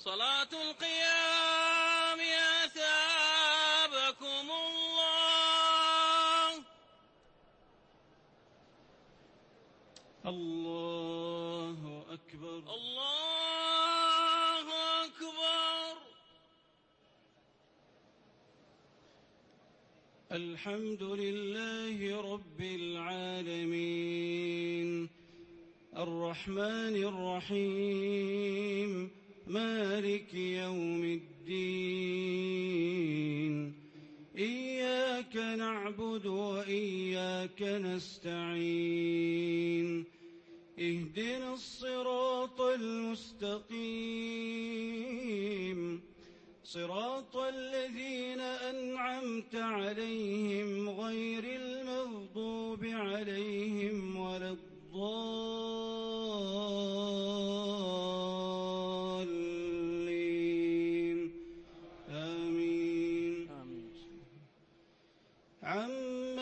صلاة القيام أثابكم الله. الله أكبر الله أكبر. الحمد لله رب العالمين الرحمن الرحيم مالك يوم الدين إياك نعبد وإياك نستعين اهدنا الصراط المستقيم صراط الذين أنعمت عليهم غير المغضوب عليهم ولا الضالين آمين. عم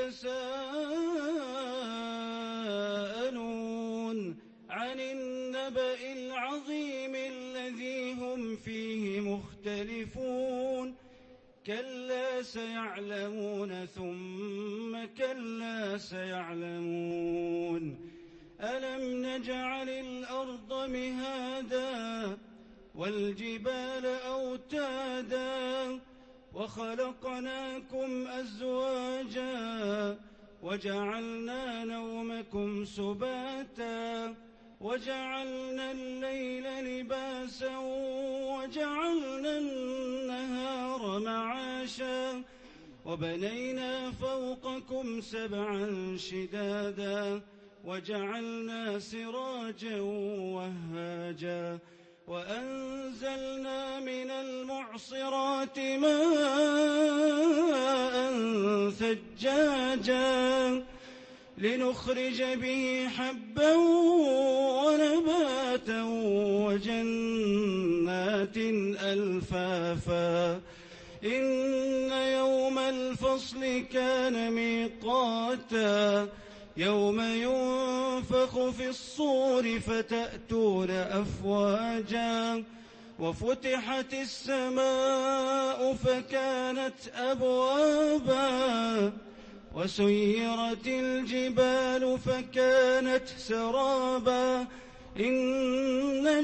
يتساءلون عن النبأ العظيم الذي هم فيه مختلفون كلا سيعلمون ثم كلا سيعلمون ألم نجعل الأرض مهادا والجبال أوتادا وخلقناكم أزواجا وجعلنا نومكم سباتا وجعلنا الليل لباسا وجعلنا النهار معاشا وبنينا فوقكم سبعا شدادا وجعلنا سراجا وهاجا وأنزلنا من المعصرات ماء ثجاجا لنخرج به حبا ونباتا وجنات ألفافا إن يوم الفصل كان ميقاتا يوم ينفخ في الصور فتأتون أفواجا وفتحت السماء فكانت أبوابا وسيرت الجبال فكانت سرابا إن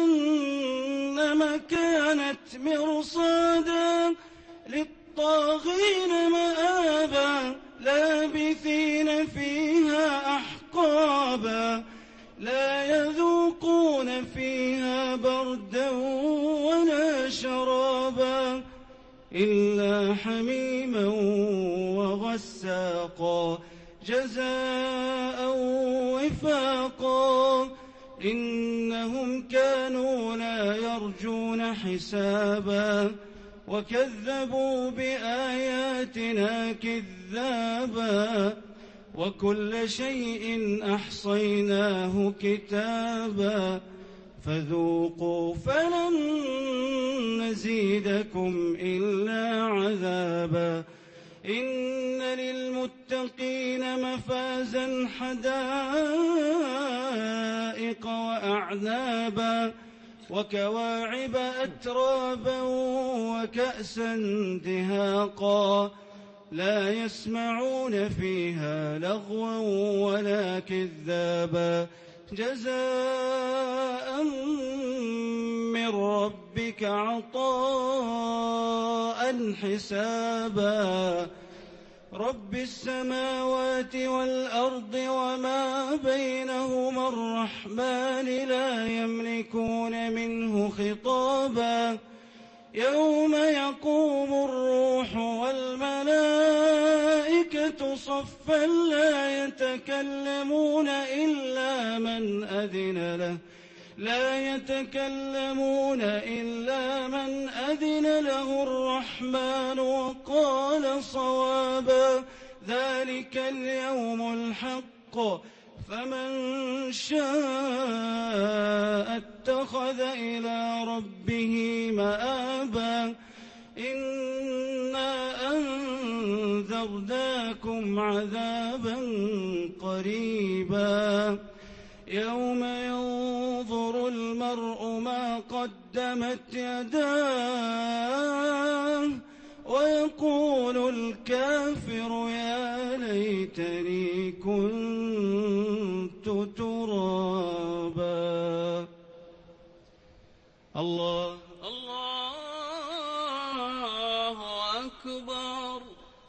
جهنم كانت مرصادا للطاغين مآبا لابثين فيها أحقابا لا يذوقون فيها بردا ولا شرابا إلا حميما وغساقا جزاء وفاقا إنهم كانوا لا يرجون حسابا وكذبوا بآياتنا كذابا وكل شيء أحصيناه كتابا فذوقوا فلن نزيدكم إلا عذابا إن للمتقين مفازا حدائق وأعنابا وكواعب أترابا وكأسا دهاقا لا يسمعون فيها لغوا ولا كذابا جزاء من ربك عطاء حسابا رب السماوات والأرض وما بينهما الرحمن لا يملكون منه خطابا يوم يقوم الروح والملائكة صفا لا يتكلمون إلا من أذن له الرحمن وقال صوابا ذلك اليوم الحق فمن شاء اتخذ إلى ربه مآبا إنا أنذرناكم عذابا قريبا يوم ينظر المرء ما قدمت يداه ويقول الكافر يا ليتني كنت ترابا. الله أكبر.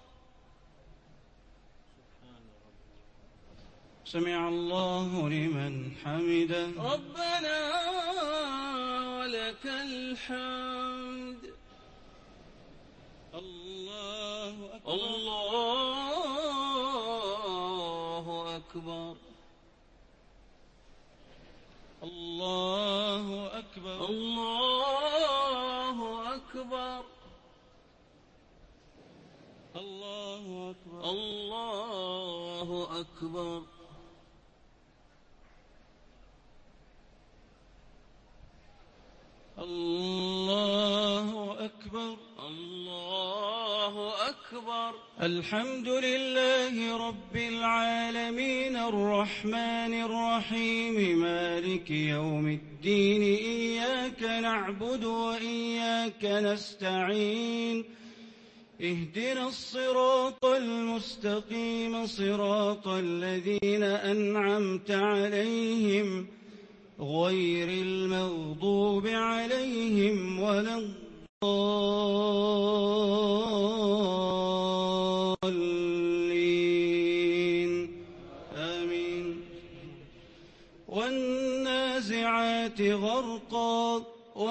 سمع الله لمن حمده. ربنا ولك الحمد. الله أكبر. الله أكبر. الله أكبر. الله أكبر. الله أكبر. الله أكبر. الله أكبر. الله أكبر. الحمد لله رب العالمين الرحمن الرحيم مالك يوم الدين إياك نعبد وإياك نستعين اهدنا الصراط المستقيم صراط الذين أنعمت عليهم غير المغضوب عليهم ولا الضالين آمين. والنازعات غرقا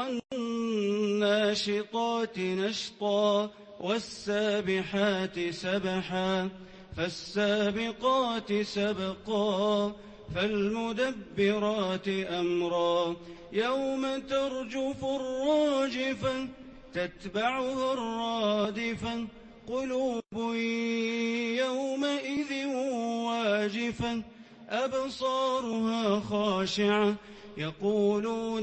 والناشطات نشطا والسابحات سبحا فالسابقات سبقا فالمدبرات أمرا يوم ترجف الراجفة تتبعها الرادفة قلوب يومئذ واجفة أبصارها خاشعة يقولون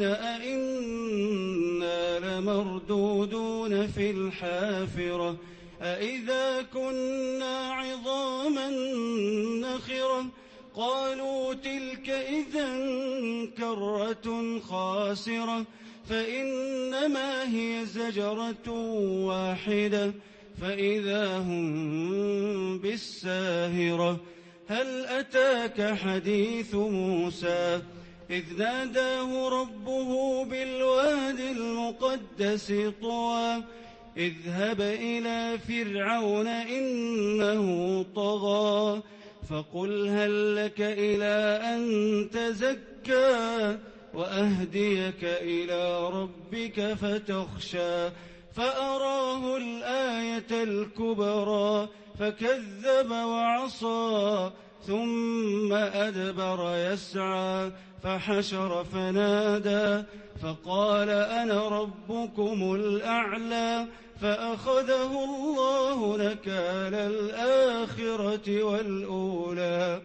أئنا لمردودون في الحافرة أئذا كنا عظاما نخرة قالوا تلك إذا كرة خاسرة فإنما هي زجرة واحدة فإذا هم بالساهرة. هل أتاك حديث موسى إذ ناداه ربه بالواد المقدس طوى اذهب إلى فرعون إنه طغى فقل هل لك إلى أن تزكى وأهديك إلى ربك فتخشى فأراه الآية الكبرى فكذب وعصى ثم أدبر يسعى فحشر فنادى فقال أنا ربكم الأعلى فأخذه الله نكال الآخرة والأولى.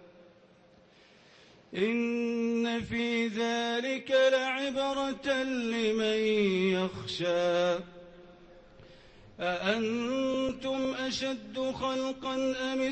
إن في ذلك لعبرة لمن يخشى. أأنتم أشد خلقا أم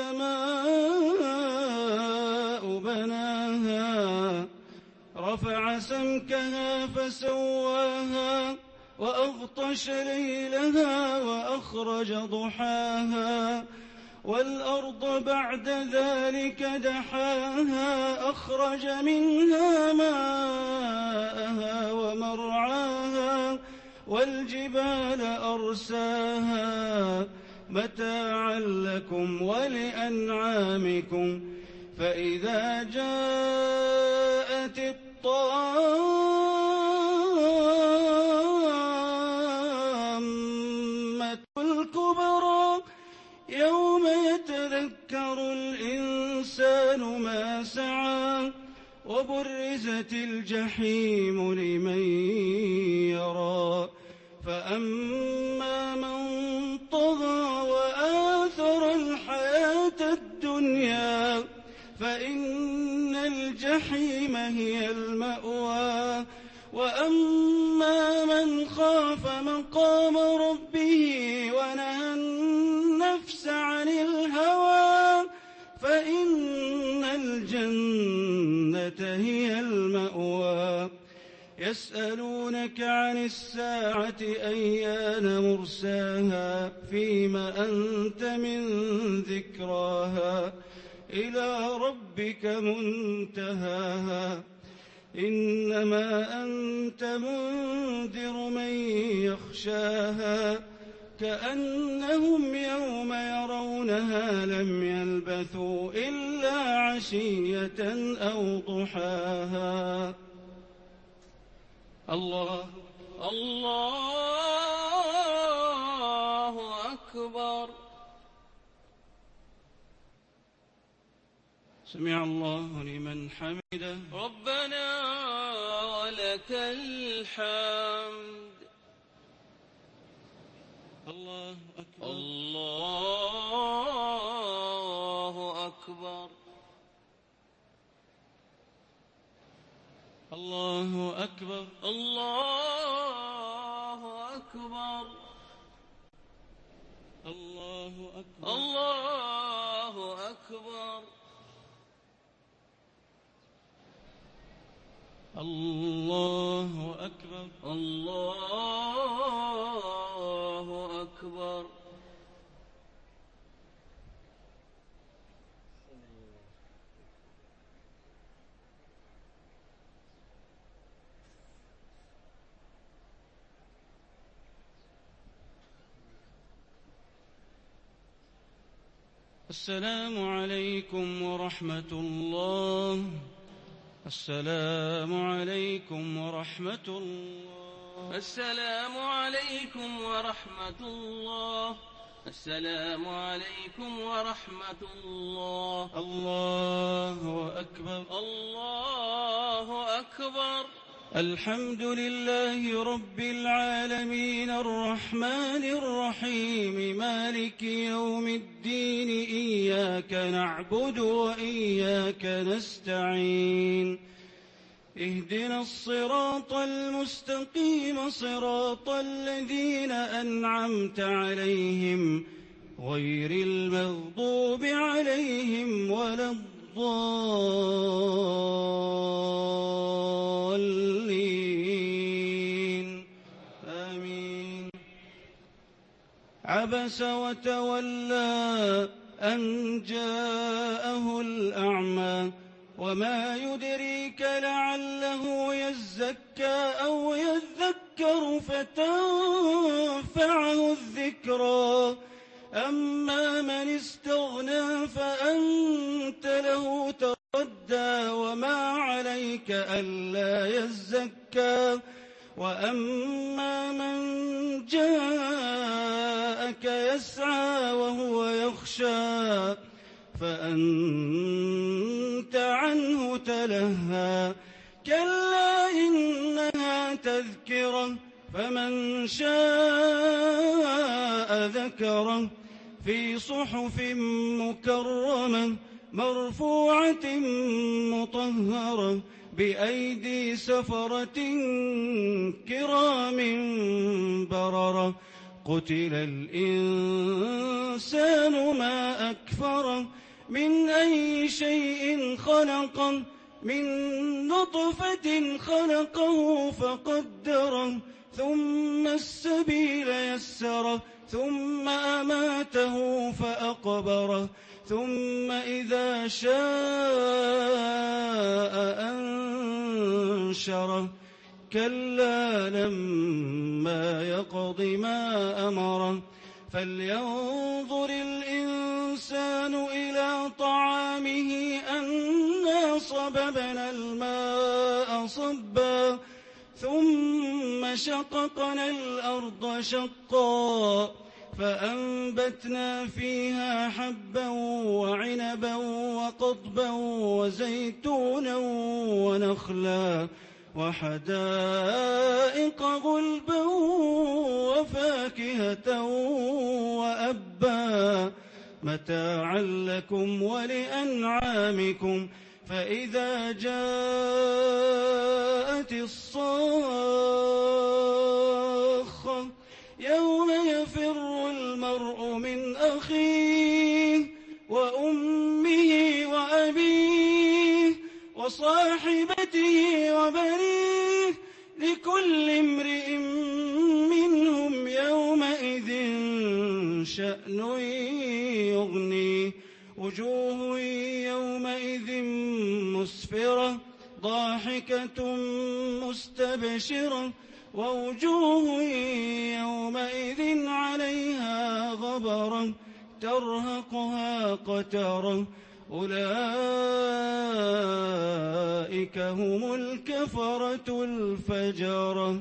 السماء بناها رفع سمكها فسواها وأغطش ليلها وأخرج ضحاها والأرض بعد ذلك دحاها أخرج منها ماءها ومرعاها والجبال أرساها متاعا لكم ولأنعامكم فإذا جاءت الطامة الكبرى يوم يتذكر الإنسان ما سعى وبرزت الجحيم لمن يرى فأما من طغى وآثر الحياة الدنيا فإن الجحيم هي المأوى وأما من خاف مقام ربه ونهى النفس عن الهوى فإن الجنة هي المأوى يسألونك عن الساعة أيان مرساها فيم أنت من ذكراها إلى ربك منتهاها إنما أنت منذر من يخشاها كأنهم يوم يرونها لم يلبثوا إلا عشية أو ضحاها الله أكبر. سمع الله لمن حمده ربنا ولك الحمد. الله أكبر الله أكبر. الله أكبر الله أكبر. الله أكبر الله أكبر. الله أكبر الله أكبر. السلام عليكم ورحمة الله. السلام عليكم ورحمة الله. السلام عليكم ورحمة الله. السلام عليكم ورحمة الله. الله أكبر الله أكبر. الحمد لله رب العالمين الرحمن الرحيم مالك يوم الدين إياك نعبد وإياك نستعين اهدنا الصراط المستقيم صراط الذين أنعمت عليهم غير المغضوب عليهم ولا الضالين آمين. عبس وتولى أن جاءه الأعمى وما يدريك لعله يزكى أو يذكر فتنفعه الذكرى أما من استغنى فأنت له تردى وما عليك ألا يزكى وأما من جاءك يسعى وهو يخشى فأنت عنه تلهى كلا إنها تذكرة فمن شاء ذكره في صحف مكرمة مرفوعة مطهرة بأيدي سفرة كرام بررة قتل الإنسان ما أكفره من أي شيء خلقه من نطفة خلقه فقدره ثم السبيل يسره ثم أماته فأقبره ثم إذا شاء أنشره كلا لما يقض ما أمره فلينظر الإنسان إلى طعامه أنا صببنا الماء صبا ثم شققنا الأرض شقا فأنبتنا فيها حبا وعنبا وقضبا وزيتونا ونخلا وحدائق غلبا وفاكهة وأبا متاعا لكم ولأنعامكم فإذا جاءت الصاخة يوم يفر المرء من أخيه وأمه وأبيه وصاحبته وبنيه لكل امرئ منهم يومئذ شأن يغنيه وجوه يومئذ مسفرة ضاحكة مستبشرة ووجوه يومئذ عليها غبرة ترهقها قترة أولئك هم الكفرة الفجرة.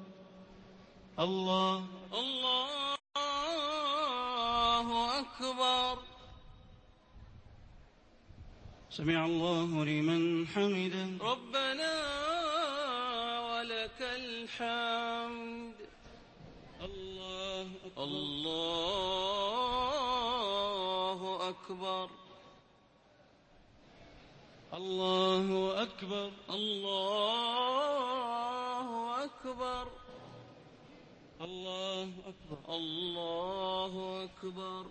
الله أكبر. سمع الله لمن حمده. ربنا ولك الحمد. الله أكبر. الله أكبر. الله أكبر. الله أكبر. الله أكبر. الله أكبر.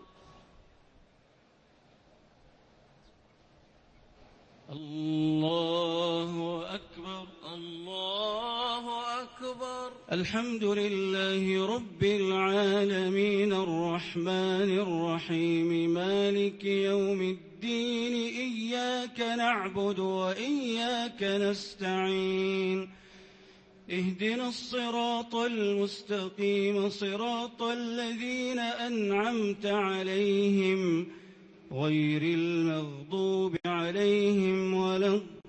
الله أكبر. الله أكبر. الحمد لله رب العالمين الرحمن الرحيم مالك يوم الدين إياك نعبد وإياك نستعين اهدنا الصراط المستقيم صراط الذين أنعمت عليهم غير المغضوب عليهم ولا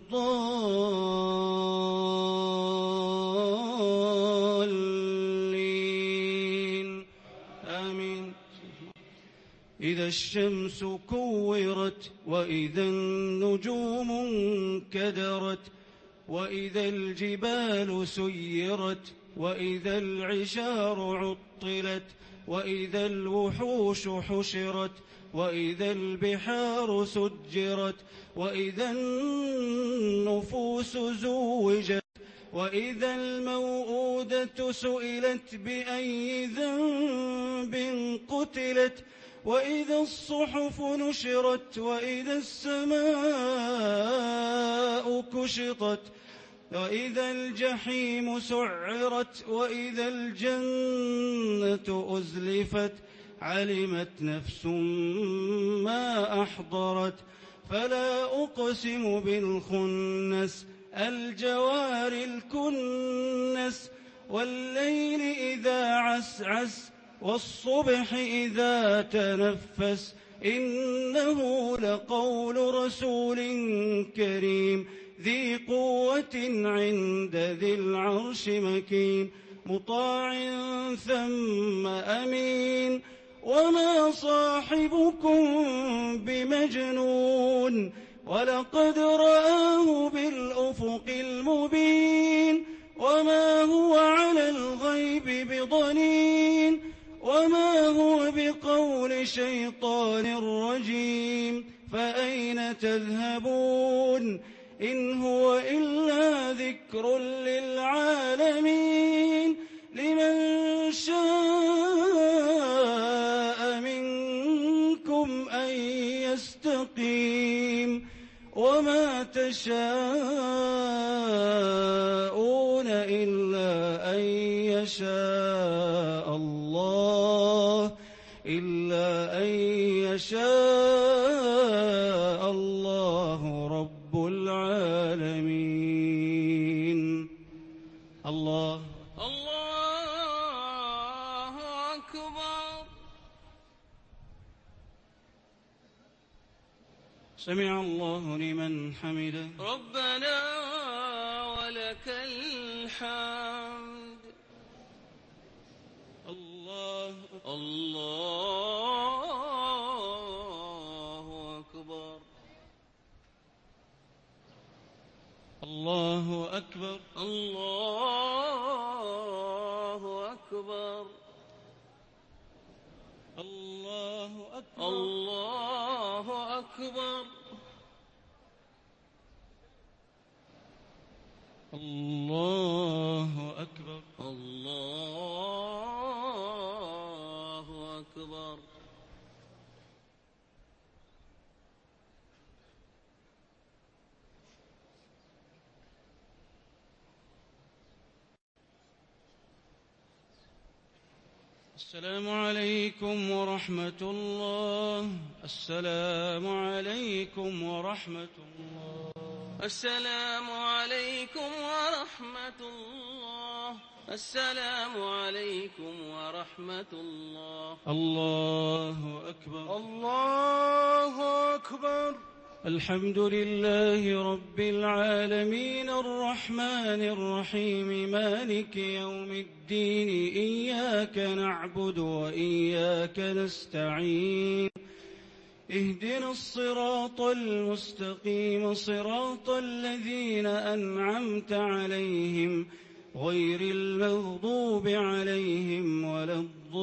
الضالين آمين. إذا الشمس كورت وإذا النجوم انكدرت وإذا الجبال سيرت وإذا العشار عطلت وإذا الوحوش حشرت وإذا البحار سجرت وإذا النفوس زوجت وإذا الموءودة سئلت بأي ذنب قتلت وإذا الصحف نشرت وإذا السماء كشطت وإذا الجحيم سعرت وإذا الجنة أزلفت علمت نفس ما أحضرت فلا أقسم بالخنس الجوار الكنس والليل إذا عسعس والصبح إذا تنفس إنه لقول رسول كريم ذي قوة عند ذي العرش مكين مطاع ثم أمين وما صاحبكم بمجنون ولقد رآه بالأفق المبين وما هو على الغيب بضنين وما هو بقول شيطان رجيم فأين تذهبون إن هو إلا ذكر للعالمين لمن شاء منكم أن يستقيم وما تشاءون إلا أن يشاء الله رب العالمين. الله أكبر. سمع الله لمن حمده. ربنا ولك الحمد. الله أكبر. الله أكبر. الله أكبر. الله أكبر. الله أكبر. الله أكبر. الله أكبر. السلام عليكم ورحمة الله. السلام عليكم ورحمة الله. السلام عليكم ورحمة الله. السلام عليكم ورحمة الله. الله أكبر. الله أكبر. الحمد لله رب العالمين الرحمن الرحيم مالك يوم الدين إياك نعبد وإياك نستعين اهدنا الصراط المستقيم صراط الذين أنعمت عليهم غير المغضوب عليهم ولا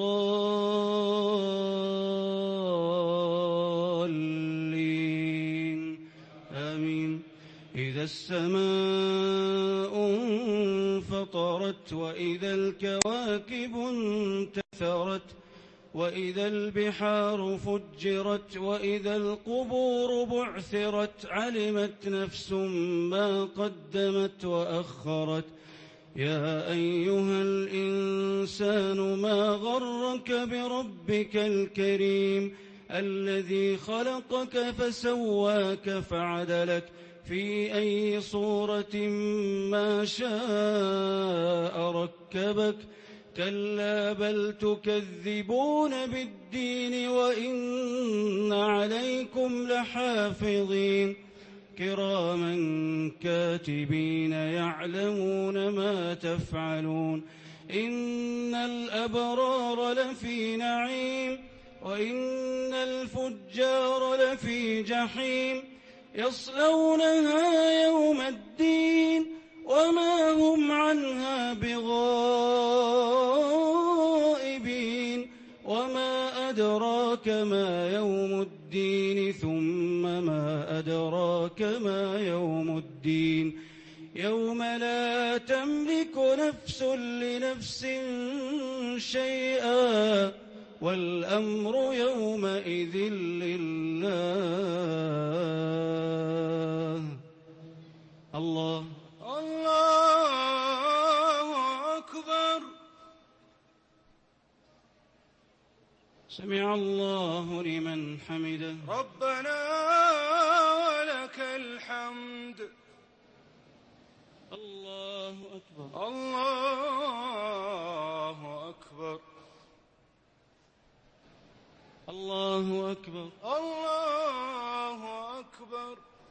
الضالين آمين. إذا السماء انفطرت وإذا الكواكب انتثرت وإذا البحار فجرت وإذا القبور بعثرت علمت نفس ما قدمت وأخرت. يا أيها الإنسان ما غرك بربك الكريم الذي خلقك فسواك فعدلك في أي صورة ما شاء ركبك. كلا بل تكذبون بالدين وإن عليكم لحافظين كراما كاتبين يعلمون ما تفعلون. إن الأبرار لفي نعيم وإن الفجار لفي جحيم يصلونها يوم الدين وما هم عنها بغائبين. وما أدراك ما يوم الدين ثم ما أدراك ما يوم الدين يوم لا تملك نفس لنفس شيئا والأمر يومئذ لله. الله أكبر. سمع الله لمن حمده. ربنا ولك الحمد. الله أكبر. الله أكبر. الله أكبر. الله أكبر.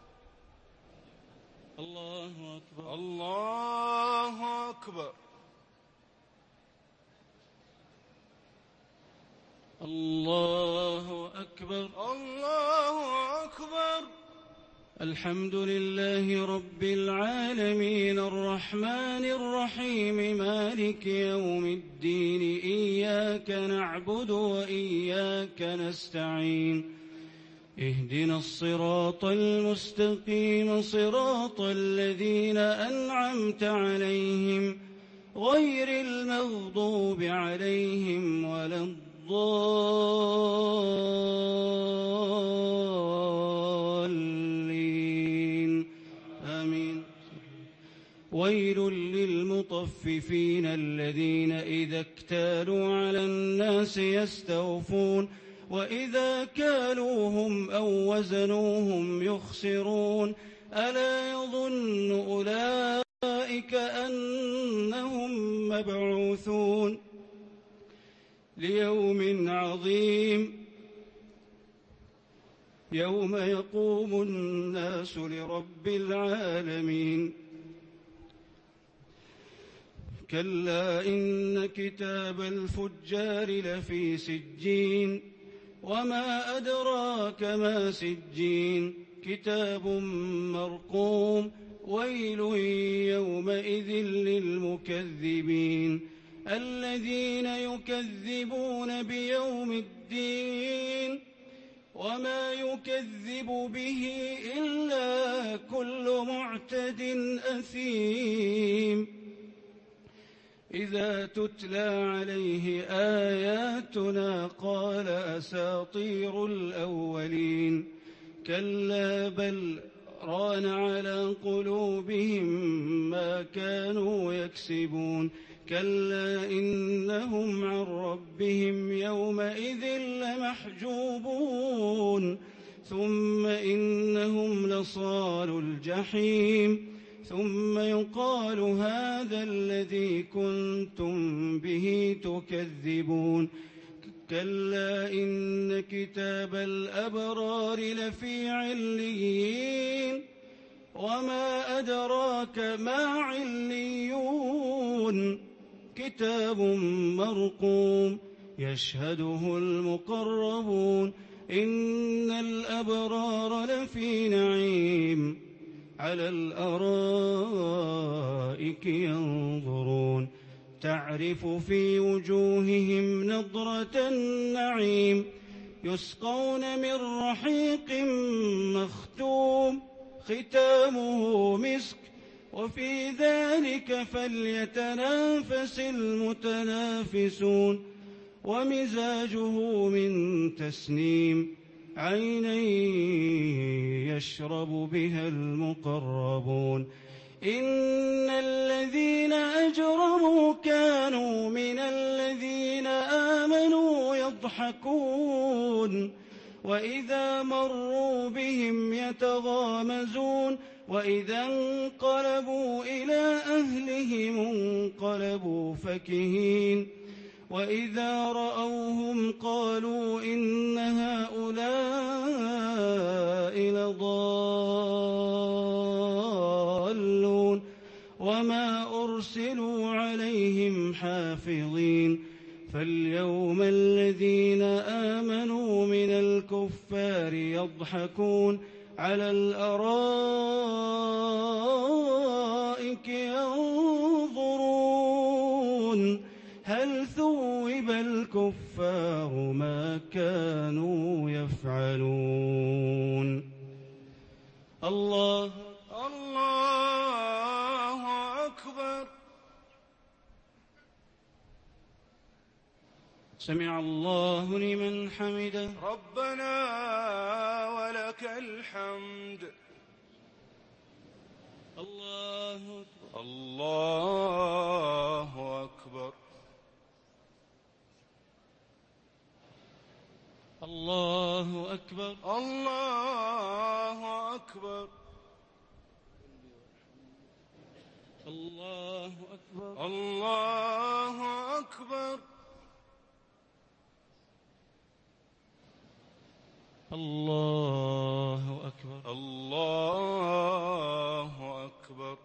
الله أكبر. الله أكبر. الله أكبر. الله أكبر. الحمد لله رب العالمين الرحمن الرحيم مالك يوم الدين إياك نعبد وإياك نستعين اهدنا الصراط المستقيم صراط الذين أنعمت عليهم غير المغضوب عليهم ولا الضالين آمين. ويل للمطففين الذين إذا اكتالوا على الناس يستوفون وإذا كالوهم أو وزنوهم يخسرون. ألا يظن أولئك أنهم مبعوثون ليوم عظيم يوم يقوم الناس لرب العالمين. كلا إن كتاب الفجار لفي سجين وما أدراك ما سجين كتاب مرقوم. ويل يومئذ للمكذبين الذين يكذبون بيوم الدين وما يكذب به إلا كل معتد أثيم. إذا تتلى عليه آياتنا قال أساطير الأولين. كلا بل ران على قلوبهم ما كانوا يكسبون. كلا إنهم عن ربهم يومئذ لمحجوبون ثم إنهم لصالو الجحيم ثم يقال هذا الذي كنتم به تكذبون كلا إن كتاب الأبرار لفي عليين وما أدراك ما عليون كتاب مرقوم يشهده المقربون إن الأبرار لفي نعيم على الأرائك ينظرون تعرف في وجوههم نضرة النعيم يسقون من رحيق مختوم ختامه مسك وفي ذلك فليتنافس المتنافسون ومزاجه من تسنيم عينا يشرب بها المقربون إن الذين أجرموا كانوا من الذين آمنوا يضحكون وإذا مروا بهم يتغامزون وإذا انقلبوا إلى أهلهم انقلبوا فكهين وإذا رأوهم قالوا إن هؤلاء لضالون وما أرسلوا عليهم حافظين فاليوم الذين آمنوا من الكفار يضحكون على الأرائك ينظرون هل ثوب الكفار ما كانوا يفعلون الله أكبر سمع الله لمن حمده ربنا ولك الحمد الله أكبر الله أكبر الله أكبر الله أكبر الله أكبر الله أكبر الله أكبر الله أكبر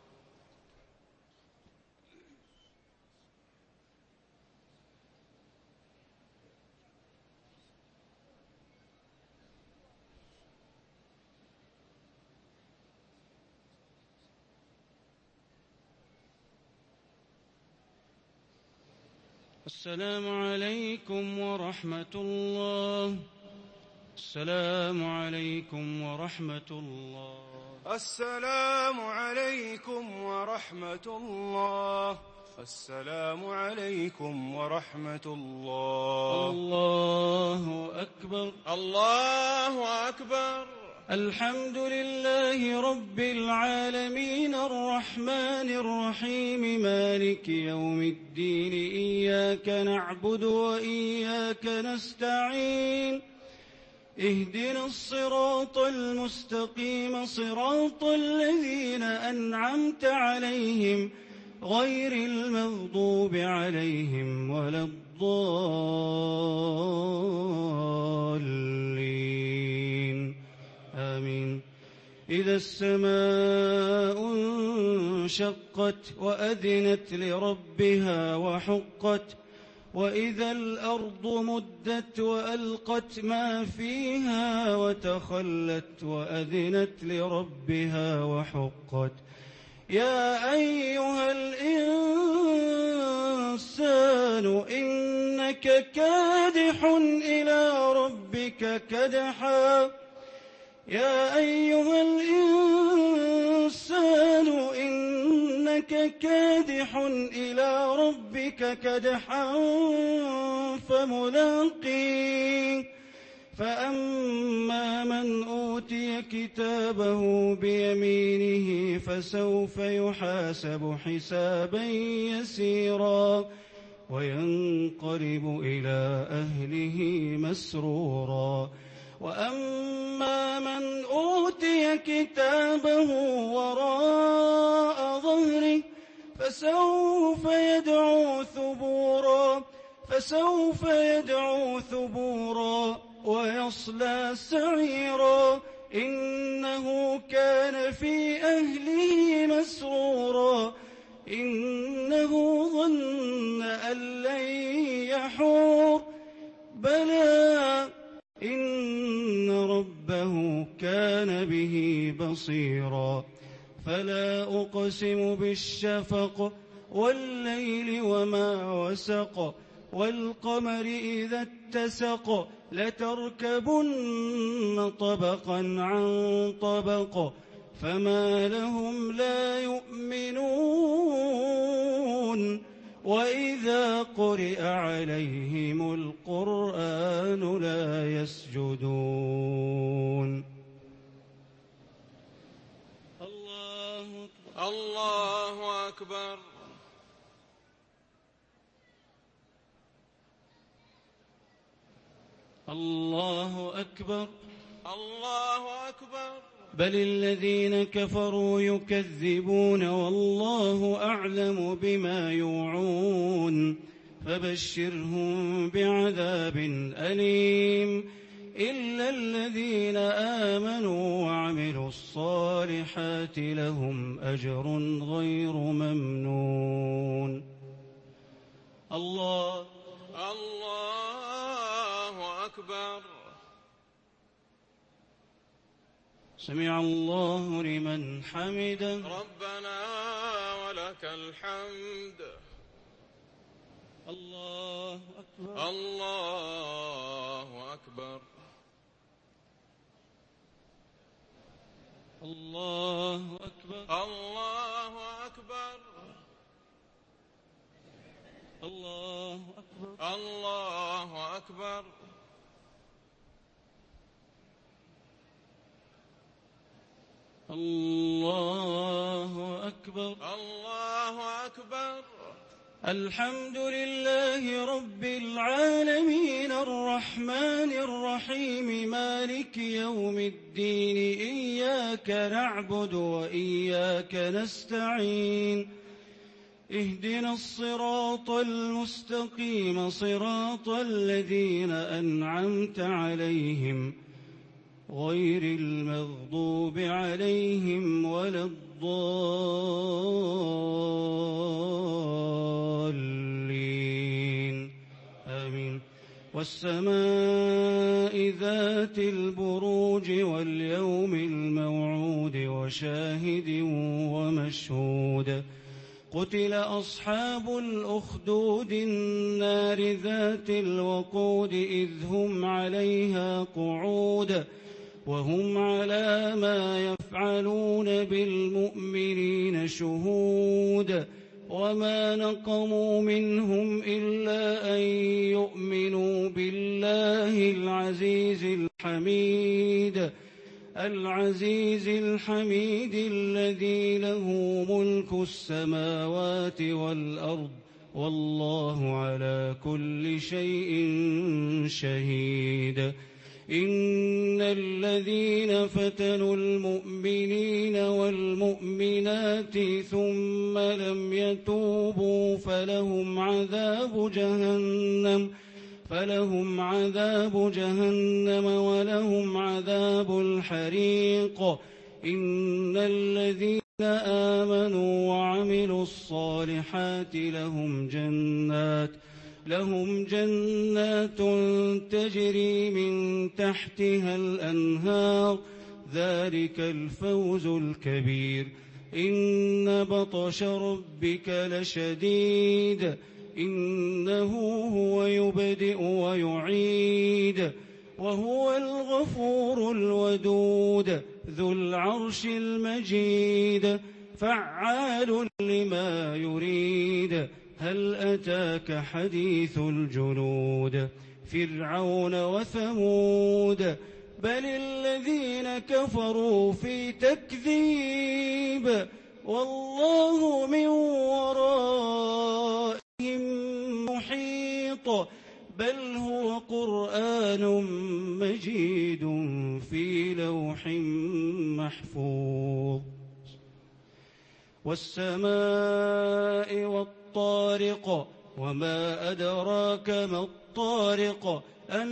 السلام عليكم ورحمة الله السلام عليكم ورحمة الله السلام عليكم ورحمة الله السلام عليكم ورحمة الله الله أكبر الله أكبر الحمد لله رب العالمين الرحمن الرحيم مالك يوم الدين إياك نعبد وإياك نستعين اهدنا الصراط المستقيم صراط الذين أنعمت عليهم غير المغضوب عليهم ولا الضالين آمين إذا السماء انشقت وأذنت لربها وحقت وإذا الأرض مدت وألقت ما فيها وتخلت وأذنت لربها وحقت يا أيها الإنسان إنك كادح إلى ربك كدحا يا أيها الإنسان إنك كادح إلى ربك كدحا فملاقيه فأما من أوتي كتابه بيمينه فسوف يحاسب حسابا يسيرا وينقلب إلى أهله مسرورا. وأما من أوتي كتابه وراء ظهره فسوف يدعو ثبورا ويصلى سعيرا إنه كان في أهله مسرورا إنه ظن أن لن يحور بلى إن ربه كان به بصيرا. فلا أقسم بالشفق والليل وما وسق والقمر إذا اتسق لتركبن طبقا عن طبق فما لهم لا يؤمنون وإذا قرئ عليهم القرآن لا يسجدون. الله أكبر. الله أكبر. الله أكبر. بل الذين كفروا يكذبون والله أعلم بما يوعون فبشرهم بعذاب أليم إلا الذين آمنوا وعملوا الصالحات لهم أجر غير ممنون. الله أكبر. سمع الله لمن حمده. ربنا ولك الحمد. الله أكبر. الله أكبر. الله أكبر. الله أكبر. الله أكبر. الله أكبر. الله أكبر. الله أكبر. الحمد لله رب العالمين الرحمن الرحيم مالك يوم الدين إياك نعبد وإياك نستعين اهدنا الصراط المستقيم صراط الذين أنعمت عليهم غير المغضوب عليهم ولا الضالين آمين. والسماء ذات البروج واليوم الموعود وشاهد ومشهود قتل أصحاب الأخدود النار ذات الوقود إذ هم عليها قعود وهم على ما يفعلون بالمؤمنين شهود وما نقموا منهم إلا أن يؤمنوا بالله العزيز الحميد الذي له ملك السماوات والأرض والله على كل شيء شهيد. إن الذين فتنوا المؤمنين والمؤمنات ثم لم يتوبوا فلهم عذاب جهنم ولهم عذاب الحريق. إن الذين آمنوا وعملوا الصالحات لهم جنات تجري من تحتها الأنهار ذلك الفوز الكبير. إن بطش ربك لشديد إنه هو يبدئ ويعيد وهو الغفور الودود ذو العرش المجيد فعال لما يريد. هل أتاك حديث الجنود فرعون وثمود بل الذين كفروا في تكذيب والله من ورائهم محيط بل هو قرآن مجيد في لوح محفوظ والسماء والطارق وما أدراك ما الطارق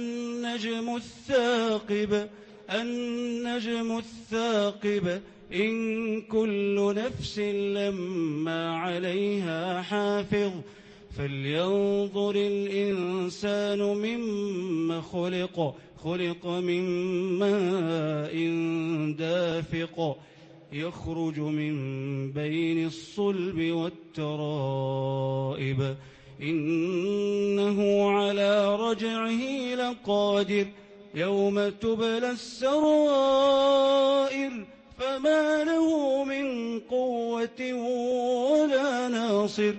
النجم الثاقب إن كل نفس لما عليها حافظ فلينظر الإنسان مما خلق من ماء دافق يخرج من بين الصلب والترائب إنه على رجعه لقادر يوم تبلى السرائر فما له من قوة ولا ناصر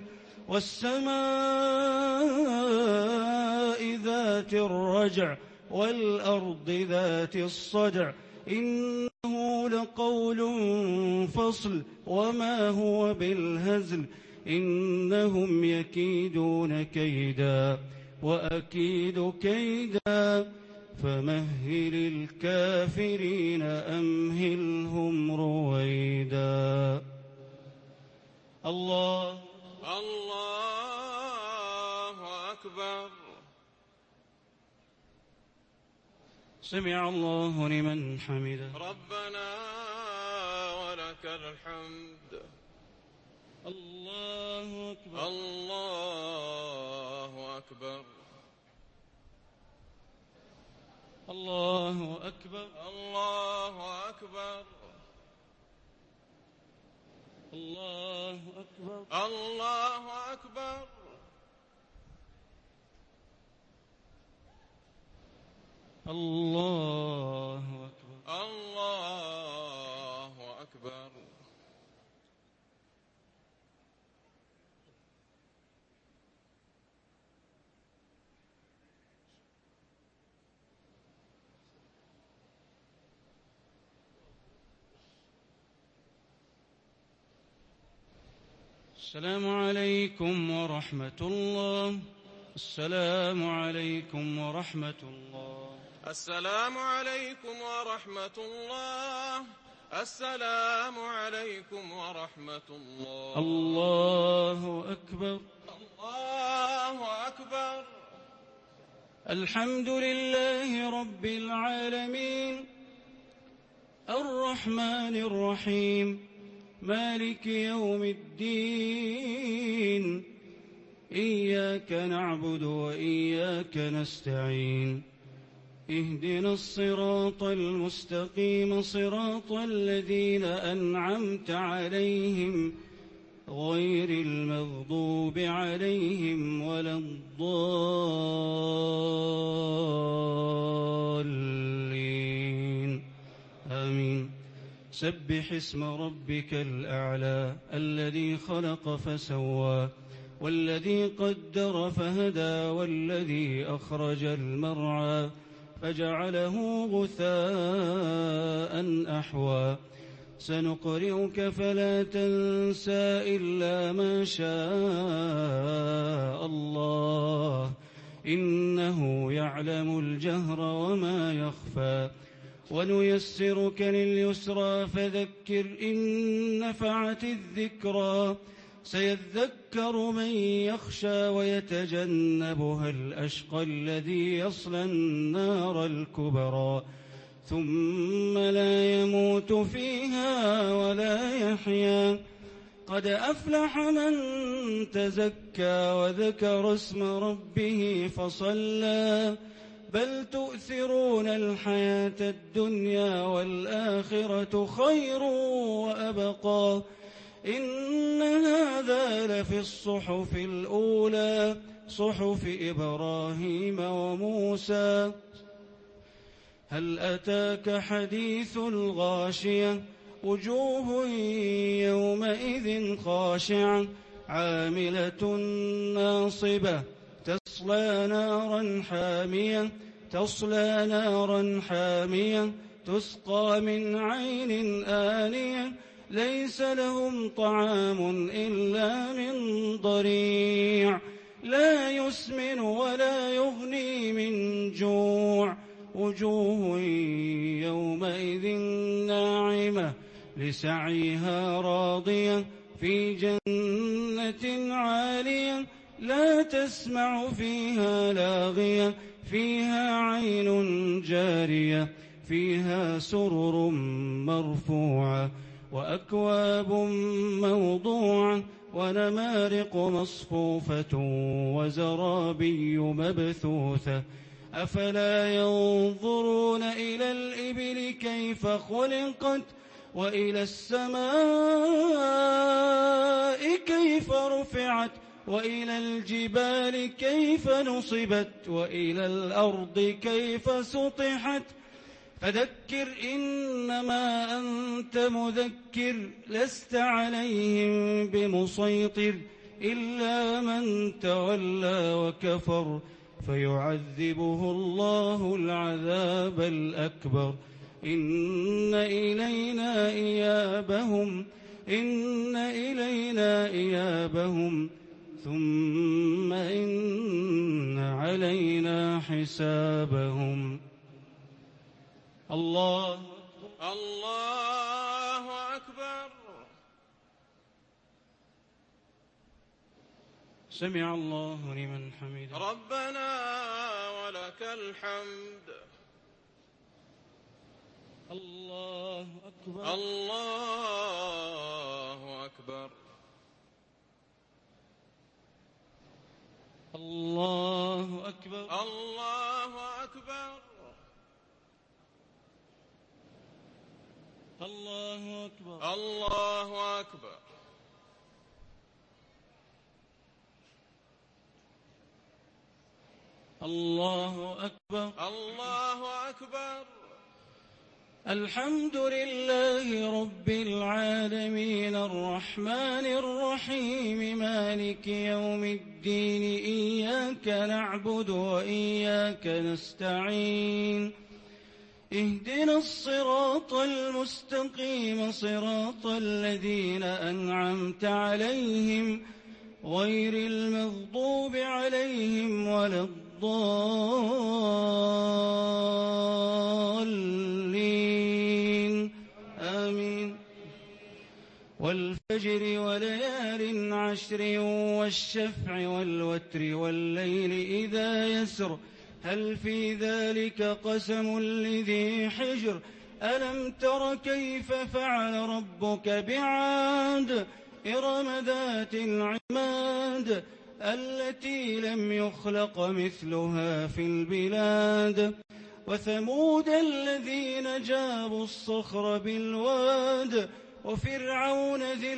والسماء ذات الرجع والأرض ذات الصدع إنه لقول فصل وما هو بالهزل إنهم يكيدون كيدا وأكيد كيدا فمهل الكافرين أمهلهم رويدا الله أكبر. سمع الله لمن حمده ربنا ولك الحمد. الله أكبر. الله أكبر. الله أكبر. الله أكبر. الله أكبر. الله أكبر. الله أكبر. الله أكبر. السلام عليكم ورحمة الله. السلام عليكم ورحمة الله. السلام عليكم ورحمة الله. السلام عليكم ورحمة الله. الله أكبر. الله أكبر. الحمد لله رب العالمين الرحمن الرحيم مالك يوم الدين إياك نعبد وإياك نستعين اهدنا الصراط المستقيم صراط الذين أنعمت عليهم غير المغضوب عليهم ولا الضالين آمين. سبح اسم ربك الأعلى الذي خلق فسوى والذي قدر فهدى والذي أخرج المرعى فجعله غثاء أحوى سنقرئك فلا تنسى إلا ما شاء الله إنه يعلم الجهر وما يخفى ونيسرك لليسرى فذكر إن نفعت الذكرى سيذكر من يخشى ويتجنبها الأشقى الذي يصلى النار الكبرى ثم لا يموت فيها ولا يحيا قد أفلح من تزكى وذكر اسم ربه فصلى بل تؤثرون الحياة الدنيا والآخرة خير وأبقى إن هذا لفي الصحف الأولى صحف إبراهيم وموسى هل أتاك حديث الغاشية وجوه يومئذ خاشعة عاملة ناصبة تصلى نارا حامية تصلى نارا حامية تسقى من عين آنية ليس لهم طعام إلا من ضريع لا يسمن ولا يغني من جوع وجوه يومئذ ناعمة لسعيها راضية في جنة عالية لا تسمع فيها لاغية فيها عين جارية فيها سرر مرفوعة وأكواب موضوعة ونمارق مصفوفة وزرابي مبثوثة أفلا ينظرون إلى الإبل كيف خلقت وإلى السماء كيف رفعت وإلى الجبال كيف نصبت وإلى الأرض كيف سطحت فذكر إنما أنت مذكر لست عليهم بمسيطر إلا من تولى وكفر فيعذبه الله العذاب الأكبر إن إلينا إيابهم ثم إن علينا حسابهم الله أكبر. سمع الله لمن حمده ربنا ولك الحمد. الله أكبر. الله أكبر. الله أكبر. الله أكبر. الله أكبر. الله أكبر. الله أكبر. الله أكبر. الحمد لله رب العالمين الرحمن الرحيم مالك يوم الدين إياك نعبد وإياك نستعين اهدنا الصراط المستقيم صراط الذين أنعمت عليهم غير المغضوب عليهم ولا الضالين آمين والفجر وليال عشر والشفع والوتر والليل إذا يسر هل في ذلك قسم لذي حجر ألم تر كيف فعل ربك بعاد إرم ذات العماد التي لم يخلق مثلها في البلاد وثمود الذين جابوا الصخر بالواد وفرعون ذي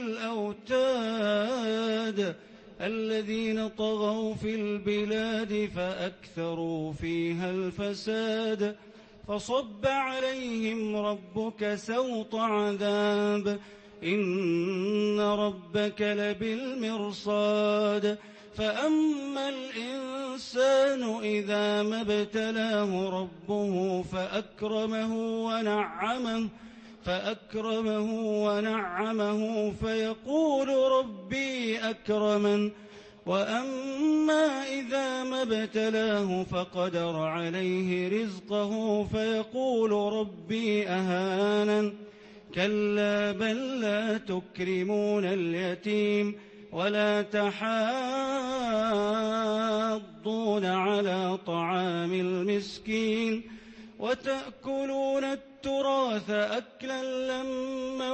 الأوتاد الذين طغوا في البلاد فأكثروا فيها الفساد فصب عليهم ربك سوط عذاب إن ربك لبالمرصاد فأما الإنسان إذا ما ابتلاه ربه فأكرمه ونعمه فيقول ربي أكرمن وأما إذا ما ابتلاه فقدر عليه رزقه فيقول ربي أهانن كلا بل لا تكرمون اليتيم ولا تحاضون على طعام المسكين وتأكلون التراث أكلا لما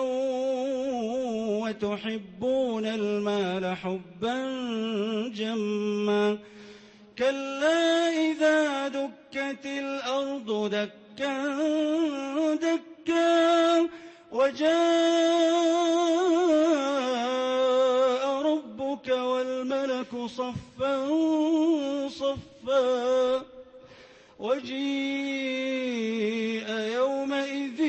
وتحبون المال حبا جما كلا إذا دكت الأرض دكا دكا وجاء ربك والملك صفا صفا وجيء يومئذ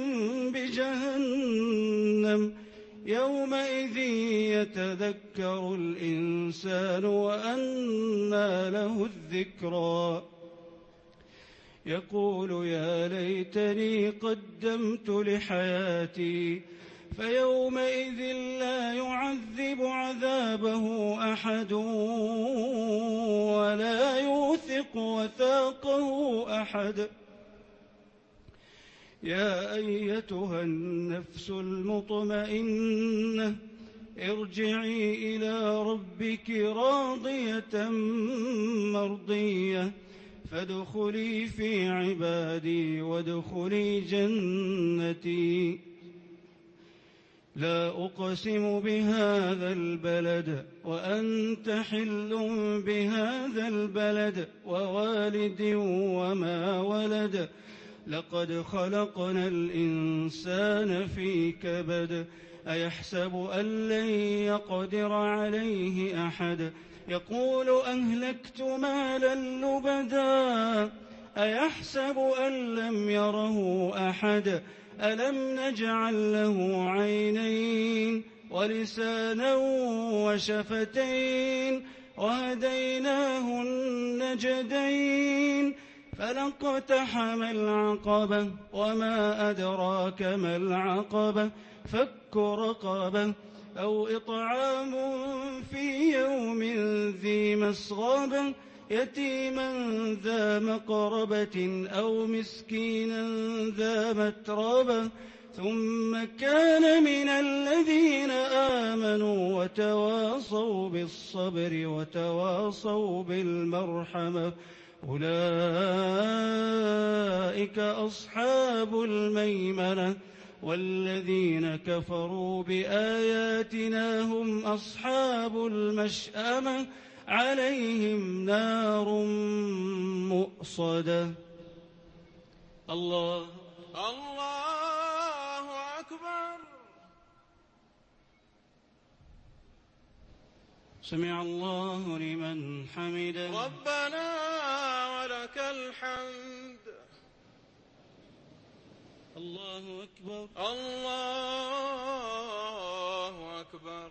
بجهنم يومئذ يتذكر الإنسان وأنى له الذكرى يقول يا ليتني قدمت لحياتي فيومئذ لا يعذب عذابه أحد ولا يوثق وثاقه أحد. يا أيتها النفس المطمئنة ارجعي إلى ربك راضية مرضية فادخلي في عبادي وادخلي جنتي. لا أقسم بهذا البلد وأنت حل بهذا البلد ووالد وما ولد لقد خلقنا الإنسان في كبد. أيحسب أن لن يقدر عليه أحد يقول أهلكت مالا لبدا أيحسب أن لم يره أحد ألم نجعل له عينين ولسانا وشفتين وهديناه النجدين فلاقتحم العقبة وما أدراك ما العقبة فك رقبة أو إطعام في يوم ذي مسغبة يتيما ذا مقربة أو مسكينا ذا متربة ثم كان من الذين آمنوا وتواصوا بالصبر وتواصوا بالمرحمة أولئك أصحاب الميمنة والذين كفروا بآياتنا هم أصحاب المشأمة عليهم نار مؤصدة. الله أكبر. سمع الله لمن حمده. ربنا ولك الحمد. الله أكبر. الله أكبر.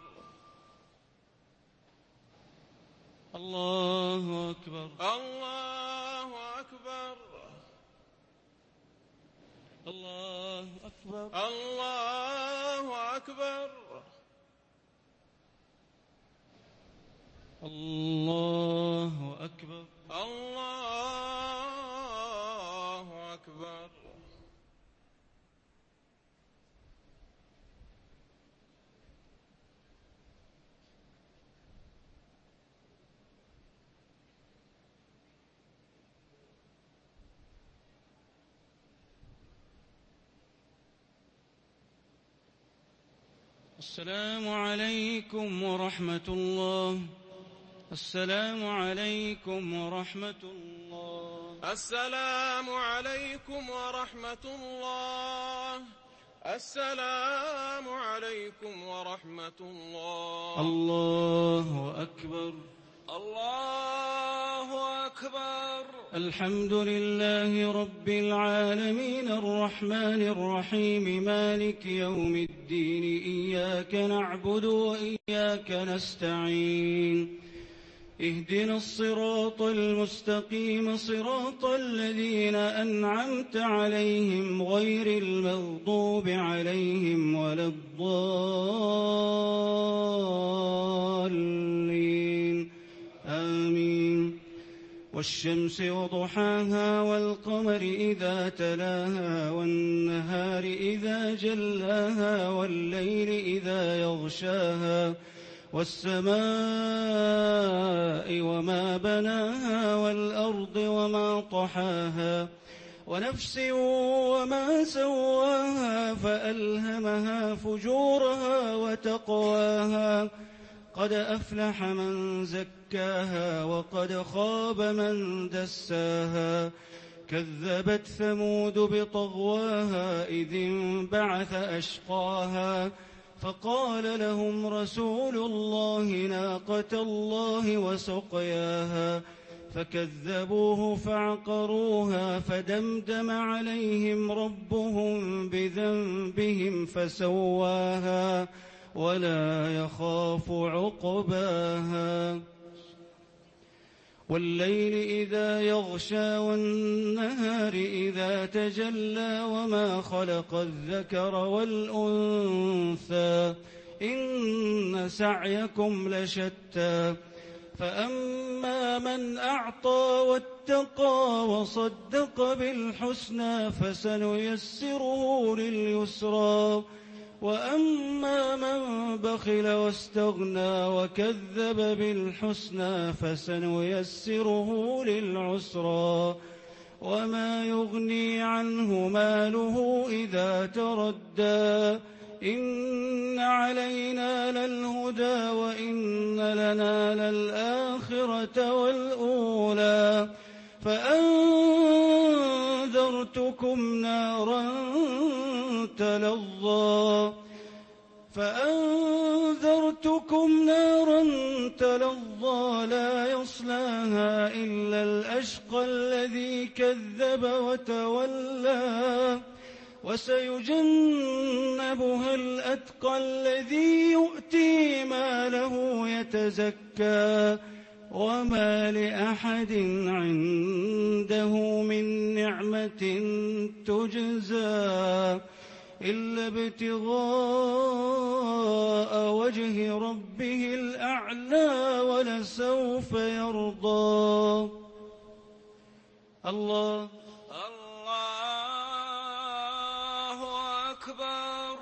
الله أكبر. الله أكبر. الله أكبر. الله أكبر. الله أكبر. الله أكبر. السلام عليكم ورحمة الله. السلام عليكم ورحمة الله. السلام عليكم ورحمة الله. السلام عليكم ورحمة الله. الله أكبر. الله أكبر. الحمد لله رب العالمين الرحمن الرحيم مالك يوم الدين إياك نعبد وإياك نستعين اهدنا الصراط المستقيم صراط الذين أنعمت عليهم غير المغضوب عليهم ولا الضالين آمين. والشمس وضحاها والقمر إذا تلاها والنهار إذا جلاها والليل إذا يغشاها والسماء وما بناها والأرض وما طحاها ونفس وما سواها فألهمها فجورها وتقواها قد أفلح من زكاها وقد خاب من دساها كذبت ثمود بطغواها إذ انبعث أشقاها فقال لهم رسول الله ناقة الله وسقياها فكذبوه فعقروها فدمدم عليهم ربهم بذنبهم فسواها ولا يخاف عقباها. والليل إذا يغشى والنهار إذا تجلى وما خلق الذكر والأنثى إن سعيكم لشتى فأما من أعطى واتقى وصدق بالحسنى فسنيسره لليسرى وأما من بخل واستغنى وكذب بالحسنى فسنيسره للعسرى وما يغني عنه ماله إذا تردى إن علينا للهدى وإن لنا للآخرة والأولى فأنذرتكم نارا تلظى لا يصلاها إلا الأشقى الذي كذب وتولى وسيجنبها الأتقى الذي يؤتي ماله يتزكى وما لأحد عنده من نعمة تجزى إلا ابتغاء وجه ربه الأعلى ولسوف يرضى. الله أكبر.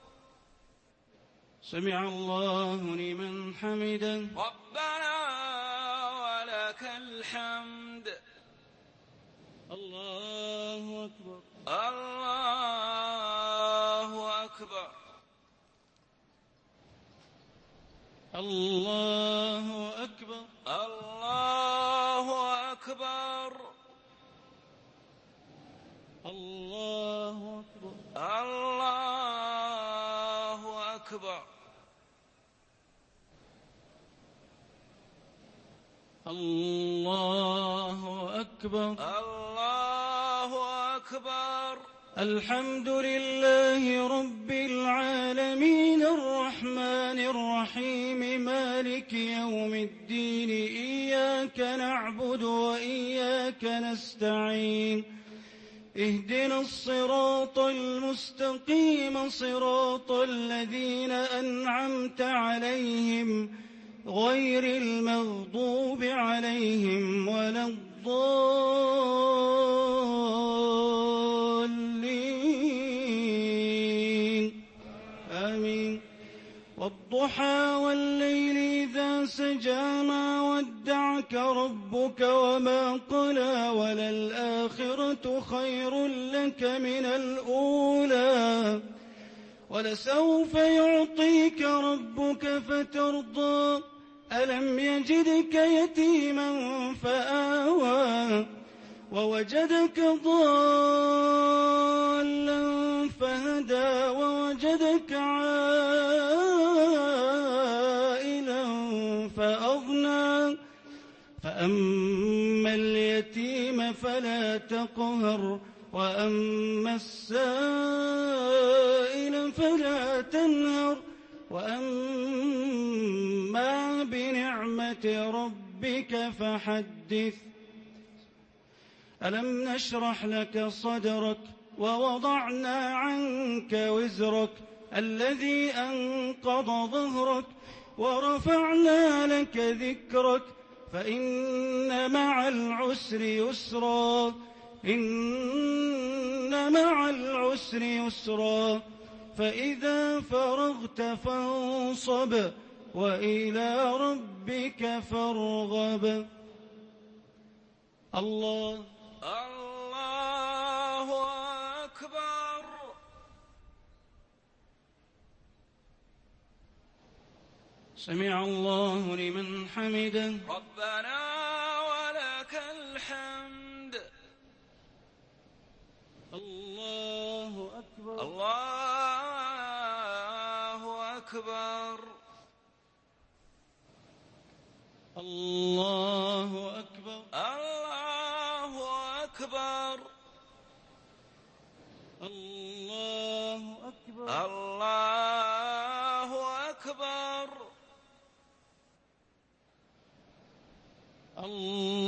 سمع الله لمن حمده. ربنا ولك الحمد. الله أكبر. الله أكبر. الله أكبر. الله أكبر. الله أكبر. الله أكبر. الله أكبر. الله أكبر. الحمد لله رب العالمين الرحمن الرحيم مالك يوم الدين إياك نعبد وإياك نستعين اهدنا الصراط المستقيم صراط الذين أنعمت عليهم غير المغضوب عليهم ولا الضالين آمين. والضحى والليل إذا سجى ما ودعك ربك وما قلى وللآخرة خير لك من الأولى ولسوف يعطيك ربك فترضى ألم يجدك يتيما فآوى ووجدك ضالا فهدى ووجدك عائلا فأغنى فأما اليتيم فلا تقهر وأما السائل فلا تنهر وأما بنعمة ربك فحدث. ألم نشرح لك صدرك ووضعنا عنك وزرك الذي أنقض ظهرك ورفعنا لك ذكرك فإن مع العسر يسرا إن مع العسر يسرا فإذا فرغت فانصب وإلى ربك فارغب. الله أكبر. سمع الله لمن حمده. ربنا ولك الحمد. الله أكبر. الله أكبر. الله أكبر. الله أكبر. الله أكبر. الله أكبر. الله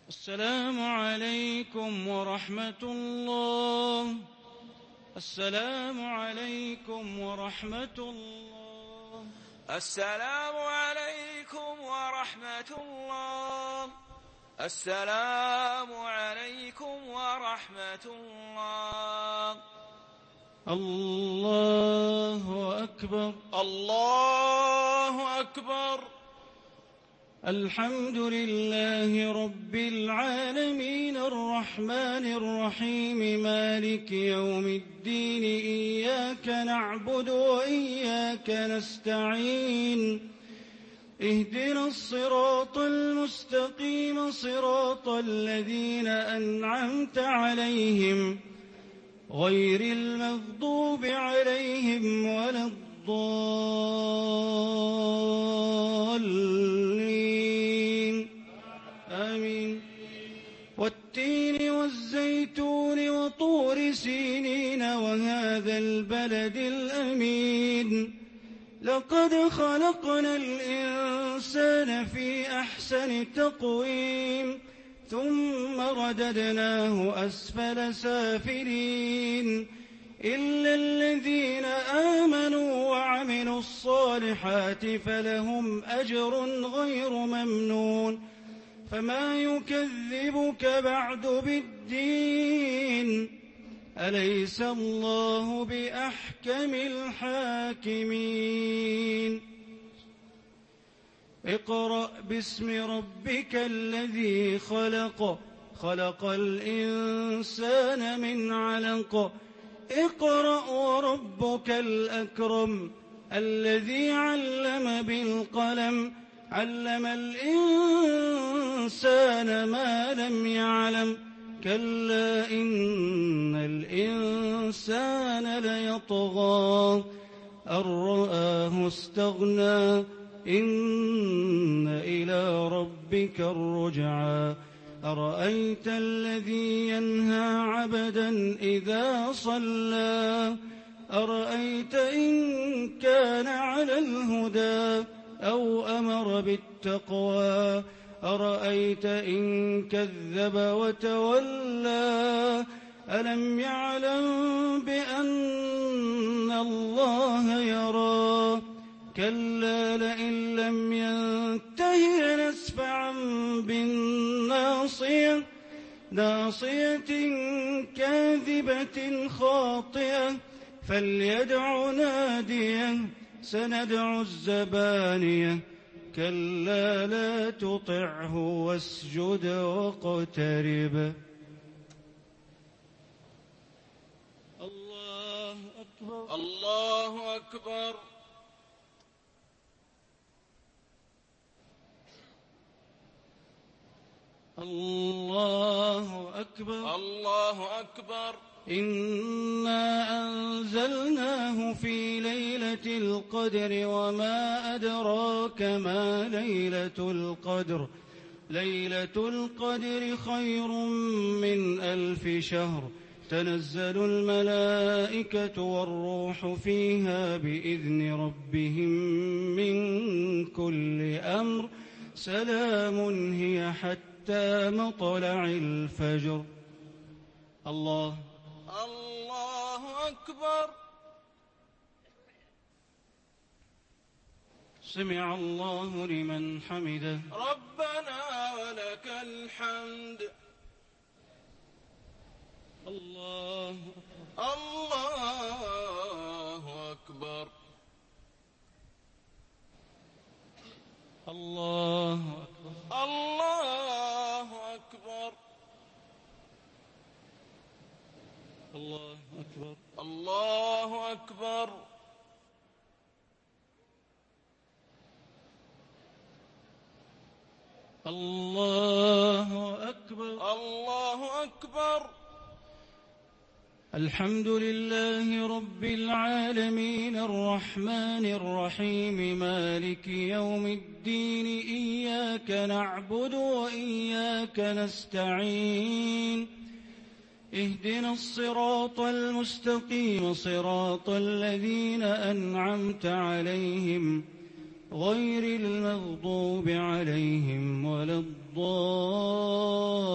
السلام عليكم ورحمة الله. السلام عليكم ورحمة الله. السلام عليكم ورحمة الله. السلام عليكم ورحمة الله. الله أكبر. الله أكبر. الحمد لله رب العالمين الرحمن الرحيم مالك يوم الدين إياك نعبد وإياك نستعين اهدنا الصراط المستقيم صراط الذين أنعمت عليهم غير المغضوب عليهم ولا الضالين آمين. والتين والزيتون وطور سينين وهذا البلد الأمين لقد خلقنا الإنسان في أحسن تقويم ثم رددناه أسفل سافلين إلا الذين آمنوا وعملوا الصالحات فلهم أجر غير ممنون. فما يكذبك بعد بالدين أليس الله بأحكم الحاكمين. اقرأ باسم ربك الذي خلق خلق الإنسان من علق اقرأ وربك الأكرم الذي علم بالقلم علم الإنسان ما لم يعلم كلا إن الإنسان ليطغى أن رآه استغنى إن إلى ربك الرجعى أرأيت الذي ينهى عبدا إذا صلى أرأيت إن كان على الهدى أو أمر بالتقوى أرأيت إن كذب وتولى ألم يعلم بأن الله يرى كلا لئن لم ينته لنسفعا بالناصية ناصية كاذبة خاطئة فليدع ناديه سندع الزبانية كلا لا تطعه واسجد واقترب. الله أكبر. الله أكبر. الله أكبر. الله أكبر. إنا أنزلناه في ليلة القدر وما أدراك ما ليلة القدر ليلة القدر خير من 1000 شهر تنزل الملائكة والروح فيها بإذن ربهم من كل أمر سلام هي حتى مطلع الفجر. الله أكبر. سمع الله لمن حمده ربنا ولك الحمد. الله أكبر. الله أكبر. الله أكبر. الله أكبر. الله أكبر. الله أكبر. الله أكبر. الحمد لله رب العالمين الرحمن الرحيم مالك يوم الدين إياك نعبد وإياك نستعين اهدنا الصراط المستقيم صراط الذين أنعمت عليهم غير المغضوب عليهم ولا الضالين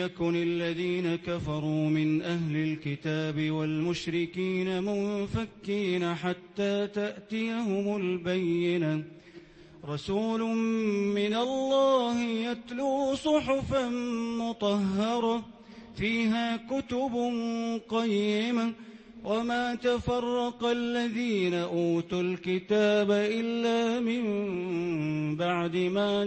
يكن الذين كفروا من أهل الكتاب والمشركين منفكين حتى تأتيهم البينة رسول من الله يتلو صحفا مطهرة فيها كتب قيمة وما تفرق الذين أوتوا الكتاب إلا من بعد ما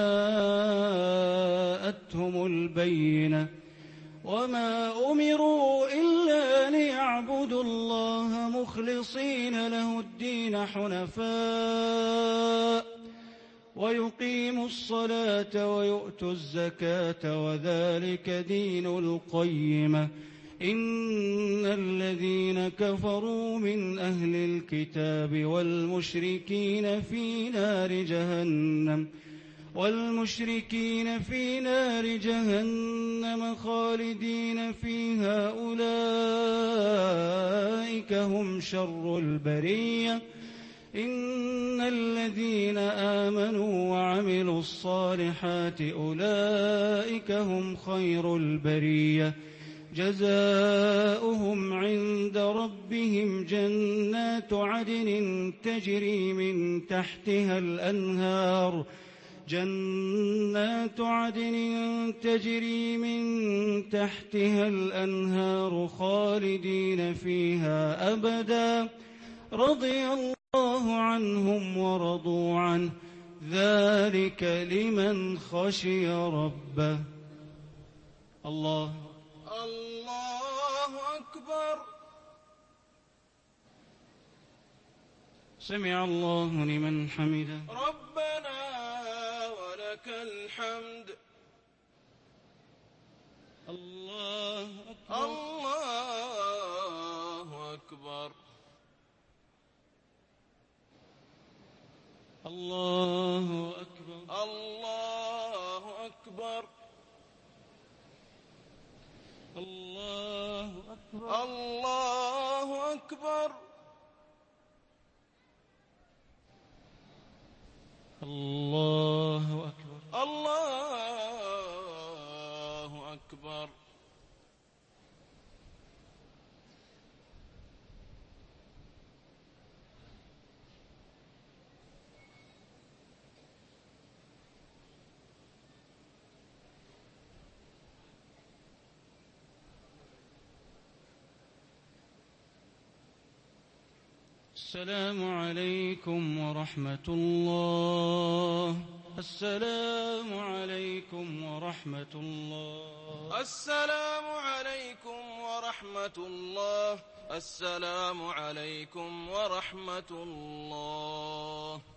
جاءتهم البينة وما أمروا إلا ليعبدوا الله مخلصين له الدين حنفاء ويقيموا الصلاة ويؤتوا الزكاة وذلك دين القيمة إن الذين كفروا من أهل الكتاب والمشركين في نار جهنم خالدين فيها أولئك هم شر البرية إن الذين آمنوا وعملوا الصالحات أولئك هم خير البرية جزاؤهم عند ربهم جنات عدن تجري من تحتها الأنهار خالدين فيها أبدا رضي الله عنهم ورضوا عنه ذلك لمن خشي ربه. الله أكبر. سمع الله لمن حمده. ربنا ولك الحمد. الله أكبر. الله أكبر. الله أكبر. الله أكبر. الله أكبر. الله أكبر. الله أكبر. الله أكبر. السلام عليكم ورحمة الله. السلام عليكم ورحمة الله. السلام عليكم ورحمة الله. السلام عليكم ورحمة الله.